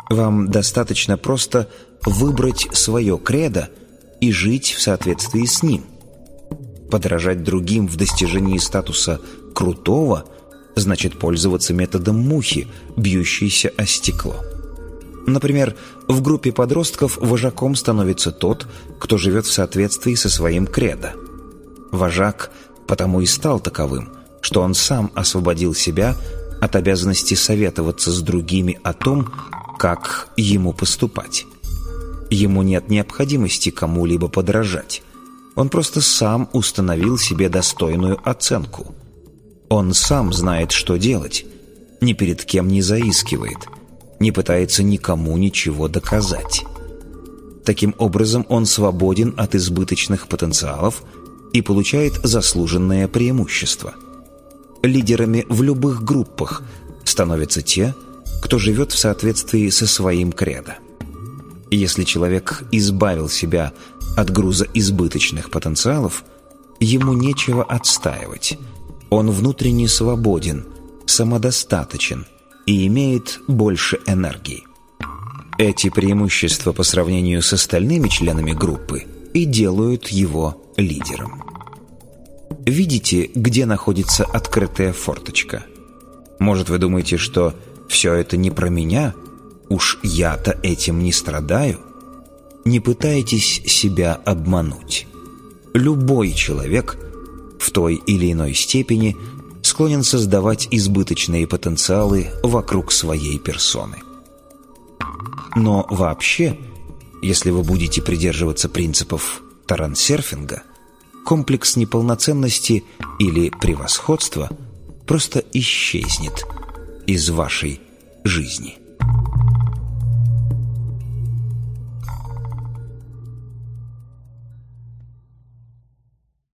Вам достаточно просто выбрать свое кредо и жить в соответствии с ним. Подражать другим в достижении статуса крутого значит пользоваться методом мухи, бьющейся о стекло. Например, в группе подростков вожаком становится тот, кто живет в соответствии со своим кредо. Вожак потому и стал таковым, что он сам освободил себя от обязанности советоваться с другими о том, как ему поступать. Ему нет необходимости кому-либо подражать. Он просто сам установил себе достойную оценку. Он сам знает, что делать, ни перед кем не заискивает, не пытается никому ничего доказать. Таким образом, он свободен от избыточных потенциалов и получает заслуженное преимущество. Лидерами в любых группах становятся те, кто живет в соответствии со своим кредо. Если человек избавил себя от груза избыточных потенциалов, ему нечего отстаивать. Он внутренне свободен, самодостаточен и имеет больше энергии. Эти преимущества по сравнению с остальными членами группы и делают его лидером. Видите, где находится открытая форточка? Может, вы думаете, что все это не про меня? Уж я-то этим не страдаю? Не пытайтесь себя обмануть. Любой человек в той или иной степени склонен создавать избыточные потенциалы вокруг своей персоны. Но вообще, если вы будете придерживаться принципов тарансерфинга, комплекс неполноценности или превосходства просто исчезнет из вашей жизни.